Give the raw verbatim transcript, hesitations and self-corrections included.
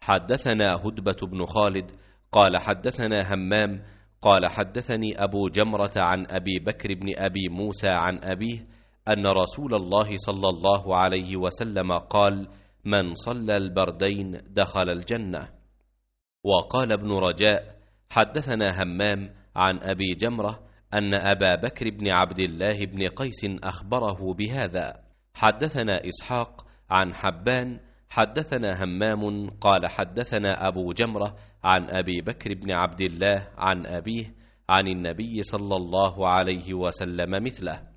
حدثنا هدبة بن خالد قال حدثنا همام قال حدثني أبو جمرة عن أبي بكر بن أبي موسى عن أبيه أن رسول الله صلى الله عليه وسلم قال: من صلى البردين دخل الجنة. وقال ابن رجاء حدثنا همام عن أبي جمرة أن أبا بكر بن عبد الله بن قيس أخبره بهذا. حدثنا إسحاق عن حبان حدثنا همام قال حدثنا أبو جمرة عن أبي بكر بن عبد الله عن أبيه عن النبي صلى الله عليه وسلم مثله.